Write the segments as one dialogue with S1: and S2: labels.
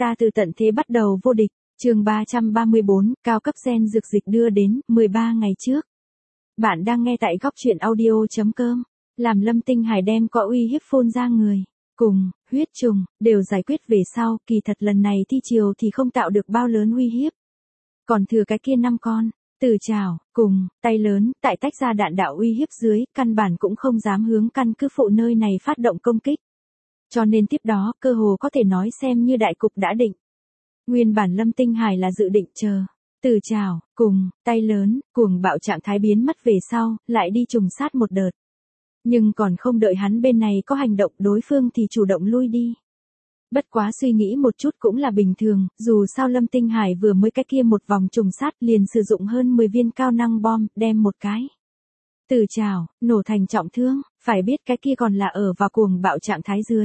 S1: ta từ tận thế bắt đầu vô địch, chương 334, cao cấp gen dược dịch đưa đến, 13 ngày trước. Bạn đang nghe tại góc truyện audio.com, làm Lâm Tinh Hải đem có uy hiếp phun ra người, cùng, huyết trùng, đều giải quyết về sau, kỳ thật lần này thi triều thì không tạo được bao lớn uy hiếp. Còn thừa cái kia 5 con, Từ Trảo, cùng, tay lớn, tại tách ra đạn đạo uy hiếp dưới, căn bản cũng không dám hướng căn cứ phụ nơi này phát động công kích. Cho nên tiếp đó, cơ hồ có thể nói xem như đại cục đã định. Nguyên bản Lâm Tinh Hải là dự định chờ Từ Trảo, cùng, tay lớn, cuồng bạo trạng thái biến mất về sau, lại đi trùng sát một đợt. Nhưng còn không đợi hắn bên này có hành động, đối phương thì chủ động lui đi. Bất quá suy nghĩ một chút cũng là bình thường, dù sao Lâm Tinh Hải vừa mới cái kia một vòng trùng sát liền sử dụng hơn 10 viên cao năng bom, đem một cái Từ Trảo, nổ thành trọng thương, phải biết cái kia còn là ở vào cuồng bạo trạng thái dưới.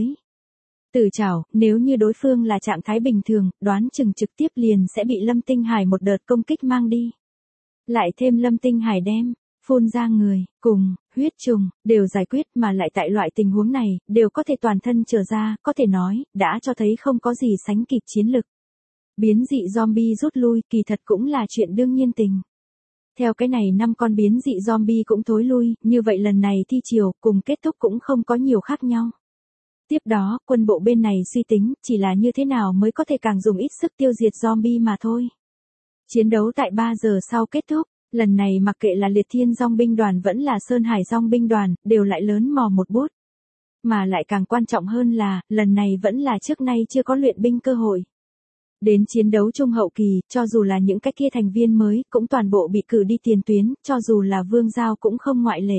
S1: Từ Trảo, nếu như đối phương là trạng thái bình thường, đoán chừng trực tiếp liền sẽ bị Lâm Tinh Hải một đợt công kích mang đi. Lại thêm Lâm Tinh Hải đem phun ra người, cùng, huyết trùng, đều giải quyết mà lại tại loại tình huống này, đều có thể toàn thân trở ra, có thể nói, đã cho thấy không có gì sánh kịp chiến lực. Biến dị zombie rút lui, kỳ thật cũng là chuyện đương nhiên tình. Theo cái này 5 con biến dị zombie cũng thối lui, như vậy lần này thi triều, cùng kết thúc cũng không có nhiều khác nhau. Tiếp đó, quân bộ bên này suy tính, chỉ là như thế nào mới có thể càng dùng ít sức tiêu diệt zombie mà thôi. Chiến đấu tại 3 giờ sau kết thúc. Lần này mặc kệ là Liệt Thiên Dòng binh đoàn vẫn là Sơn Hải Dòng binh đoàn, đều lại lớn mò một bút. Mà lại càng quan trọng hơn là, lần này vẫn là trước nay chưa có luyện binh cơ hội. Đến chiến đấu trung hậu kỳ, cho dù là những cái kia thành viên mới, cũng toàn bộ bị cử đi tiền tuyến, cho dù là Vương Giao cũng không ngoại lệ.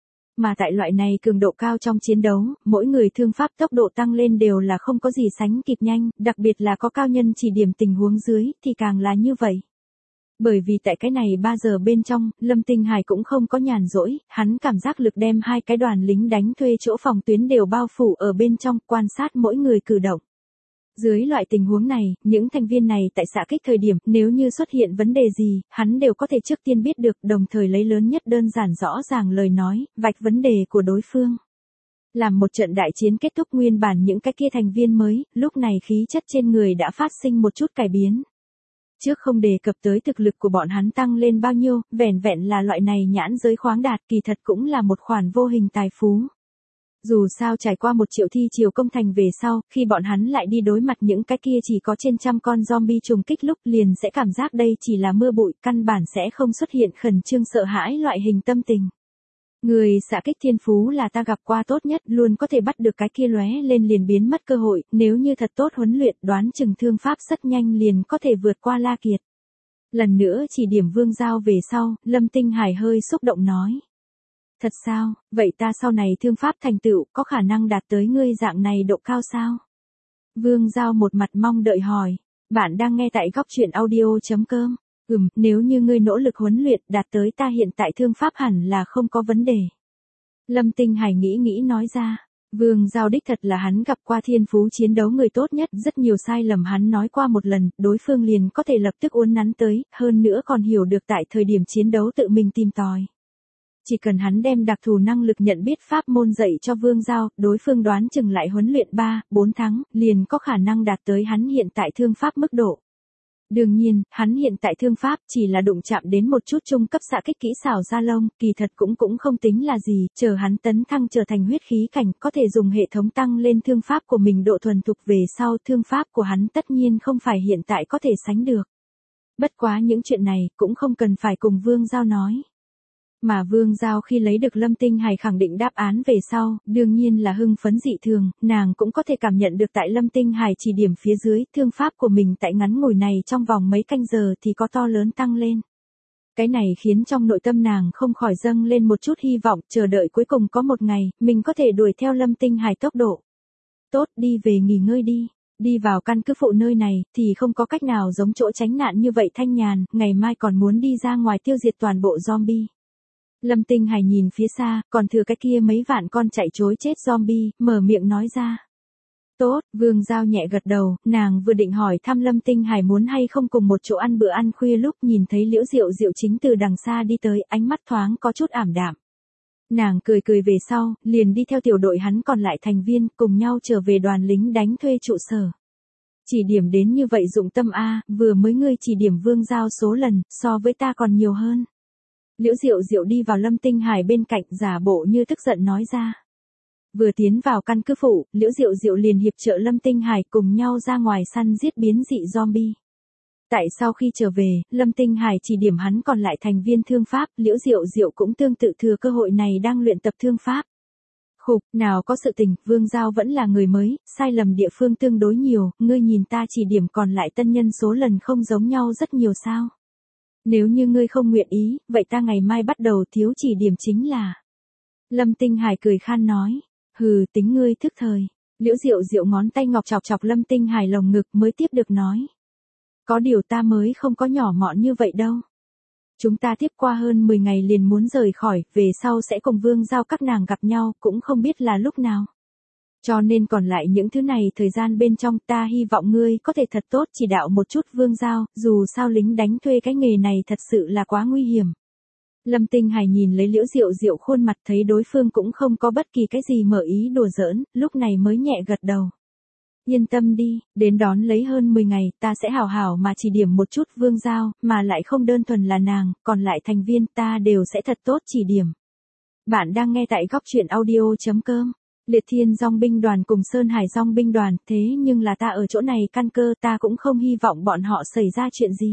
S1: Mà tại loại này cường độ cao trong chiến đấu, mỗi người thương pháp tốc độ tăng lên đều là không có gì sánh kịp nhanh, đặc biệt là có cao nhân chỉ điểm tình huống dưới, thì càng là như vậy. Bởi vì tại cái này 3 giờ bên trong, Lâm Tinh Hải cũng không có nhàn rỗi, hắn cảm giác lực đem 2 cái đoàn lính đánh thuê chỗ phòng tuyến đều bao phủ ở bên trong, quan sát mỗi người cử động. Dưới loại tình huống này, những thành viên này tại xạ kích thời điểm, nếu như xuất hiện vấn đề gì, hắn đều có thể trước tiên biết được, đồng thời lấy lớn nhất đơn giản rõ ràng lời nói, vạch vấn đề của đối phương. Làm một trận đại chiến kết thúc, nguyên bản những cái kia thành viên mới, lúc này khí chất trên người đã phát sinh một chút cải biến. Trước không đề cập tới thực lực của bọn hắn tăng lên bao nhiêu, vẻn vẹn là loại này nhãn giới khoáng đạt, kỳ thật cũng là một khoản vô hình tài phú. Dù sao trải qua 1 triệu thi triều công thành về sau, khi bọn hắn lại đi đối mặt những cái kia chỉ có trên trăm con zombie trùng kích lúc, liền sẽ cảm giác đây chỉ là mưa bụi, căn bản sẽ không xuất hiện khẩn trương sợ hãi loại hình tâm tình. Người xạ kích thiên phú là ta gặp qua tốt nhất, luôn có thể bắt được cái kia lóe lên liền biến mất cơ hội, nếu như thật tốt huấn luyện, đoán chừng thương pháp rất nhanh liền có thể vượt qua La Kiệt. Lần nữa chỉ điểm Vương Giao về sau, Lâm Tinh Hải hơi xúc động nói. Thật sao, vậy ta sau này thương pháp thành tựu, có khả năng đạt tới ngươi dạng này độ cao sao? Vương Giao một mặt mong đợi hỏi, bạn đang nghe tại góc truyện audio.com. Nếu như ngươi nỗ lực huấn luyện đạt tới ta hiện tại thương pháp hẳn là không có vấn đề. Lâm Tinh Hải nghĩ nói ra, Vương Giao đích thật là hắn gặp qua thiên phú chiến đấu người tốt nhất, rất nhiều sai lầm hắn nói qua một lần, đối phương liền có thể lập tức uốn nắn tới, hơn nữa còn hiểu được tại thời điểm chiến đấu tự mình tìm tòi. Chỉ cần hắn đem đặc thù năng lực nhận biết pháp môn dạy cho Vương Giao, đối phương đoán chừng lại huấn luyện 3-4 tháng, liền có khả năng đạt tới hắn hiện tại thương pháp mức độ. Đương nhiên, hắn hiện tại thương pháp chỉ là đụng chạm đến một chút trung cấp xạ kích kỹ xảo da lông, kỳ thật cũng không tính là gì, chờ hắn tấn thăng trở thành huyết khí cảnh, có thể dùng hệ thống tăng lên thương pháp của mình độ thuần thục về sau, thương pháp của hắn tất nhiên không phải hiện tại có thể sánh được. Bất quá những chuyện này, cũng không cần phải cùng Vương Giao nói. Mà Vương Giao khi lấy được Lâm Tinh Hải khẳng định đáp án về sau, đương nhiên là hưng phấn dị thường, nàng cũng có thể cảm nhận được tại Lâm Tinh Hải chỉ điểm phía dưới, thương pháp của mình tại ngắn ngủi này trong vòng mấy canh giờ thì có to lớn tăng lên. Cái này khiến trong nội tâm nàng không khỏi dâng lên một chút hy vọng, chờ đợi cuối cùng có một ngày, mình có thể đuổi theo Lâm Tinh Hải tốc độ. Tốt, đi về nghỉ ngơi đi. Đi vào căn cứ phụ nơi này, thì không có cách nào giống chỗ tránh nạn như vậy thanh nhàn, ngày mai còn muốn đi ra ngoài tiêu diệt toàn bộ zombie. Lâm Tinh Hải nhìn phía xa, còn thừa cái kia mấy vạn con chạy trối chết zombie, mở miệng nói ra. Tốt, Vương Giao nhẹ gật đầu, nàng vừa định hỏi thăm Lâm Tinh Hải muốn hay không cùng một chỗ ăn bữa ăn khuya lúc nhìn thấy Liễu Diệu Diệu chính từ đằng xa đi tới, ánh mắt thoáng có chút ảm đạm. Nàng cười về sau, liền đi theo tiểu đội hắn còn lại thành viên, cùng nhau trở về đoàn lính đánh thuê trụ sở. Chỉ điểm đến như vậy dụng tâm a, vừa mới ngươi chỉ điểm Vương Giao số lần, so với ta còn nhiều hơn. Liễu Diệu Diệu đi vào Lâm Tinh Hải bên cạnh, giả bộ như tức giận nói ra. Vừa tiến vào căn cứ phụ, Liễu Diệu Diệu liền hiệp trợ Lâm Tinh Hải cùng nhau ra ngoài săn giết biến dị zombie. Tại sau khi trở về, Lâm Tinh Hải chỉ điểm hắn còn lại thành viên thương pháp, Liễu Diệu Diệu cũng tương tự thừa cơ hội này đang luyện tập thương pháp. Khục, nào có sự tình, Vương Giao vẫn là người mới, sai lầm địa phương tương đối nhiều, ngươi nhìn ta chỉ điểm còn lại tân nhân số lần không giống nhau rất nhiều sao. Nếu như ngươi không nguyện ý, vậy ta ngày mai bắt đầu thiếu chỉ điểm chính là. Lâm Tinh Hải cười khan nói, hừ, tính ngươi thức thời. Liễu Diệu Diệu ngón tay ngọc chọc chọc Lâm Tinh Hải lồng ngực mới tiếp được nói. Có điều ta mới không có nhỏ mọn như vậy đâu. Chúng ta tiếp qua hơn 10 ngày liền muốn rời khỏi, về sau sẽ cùng Vương Giao các nàng gặp nhau, cũng không biết là lúc nào. Cho nên còn lại những thứ này thời gian bên trong ta hy vọng ngươi có thể thật tốt chỉ đạo một chút Vương Giao, dù sao lính đánh thuê cái nghề này thật sự là quá nguy hiểm. Lâm Tinh Hải nhìn lấy Liễu Diệu Diệu khuôn mặt thấy đối phương cũng không có bất kỳ cái gì mở ý đùa giỡn, lúc này mới nhẹ gật đầu. Yên tâm đi, đến đón lấy hơn 10 ngày, ta sẽ hảo hảo mà chỉ điểm một chút Vương Giao, mà lại không đơn thuần là nàng, còn lại thành viên ta đều sẽ thật tốt chỉ điểm. Bạn đang nghe tại góc truyện audio.com. Liệt Thiên Dòng binh đoàn cùng Sơn Hải Dòng binh đoàn, thế nhưng là ta ở chỗ này căn cơ, ta cũng không hy vọng bọn họ xảy ra chuyện gì.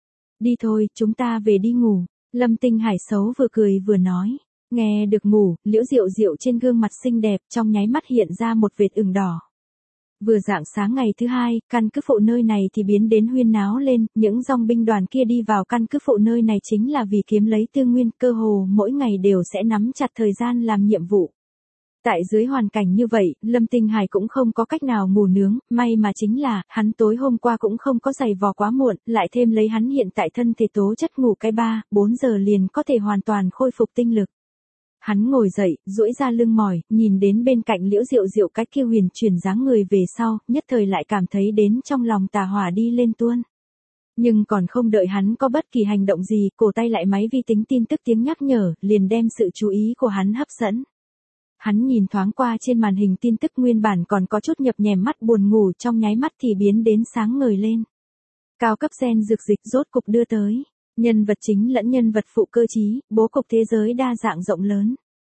S1: Đi thôi, chúng ta về đi ngủ. Lâm Tinh Hải xấu vừa cười vừa nói. Nghe được ngủ, Liễu Diệu Diệu trên gương mặt xinh đẹp trong nháy mắt hiện ra một vệt ửng đỏ. Vừa rạng sáng ngày thứ hai, căn cứ phụ nơi này thì biến đến huyên náo lên, những dòng binh đoàn kia đi vào căn cứ phụ nơi này chính là vì kiếm lấy tư nguyên, cơ hồ mỗi ngày đều sẽ nắm chặt thời gian làm nhiệm vụ. Tại dưới hoàn cảnh như vậy, Lâm Tinh Hải cũng không có cách nào ngủ nướng, may mà chính là, hắn tối hôm qua cũng không có giày vò quá muộn, lại thêm lấy hắn hiện tại thân thể tố chất ngủ cái 3-4 giờ liền có thể hoàn toàn khôi phục tinh lực. Hắn ngồi dậy, duỗi ra lưng mỏi, nhìn đến bên cạnh Liễu Diệu Diệu cái kia huyền chuyển dáng người về sau, nhất thời lại cảm thấy đến trong lòng tà hỏa đi lên tuôn. Nhưng còn không đợi hắn có bất kỳ hành động gì, cổ tay lại máy vi tính tin tức tiếng nhắc nhở, liền đem sự chú ý của hắn hấp dẫn. Hắn nhìn thoáng qua trên màn hình tin tức nguyên bản còn có chút nhập nhèm mắt buồn ngủ trong nháy mắt thì biến đến sáng ngời lên. Cao cấp gen dược dịch rốt cục đưa tới. Nhân vật chính lẫn nhân vật phụ cơ trí, bố cục thế giới đa dạng rộng lớn.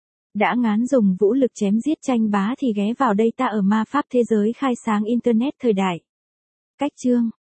S1: Đã ngán dùng vũ lực chém giết tranh bá thì ghé vào đây ta ở ma pháp thế giới khai sáng Internet thời đại. Cách chương.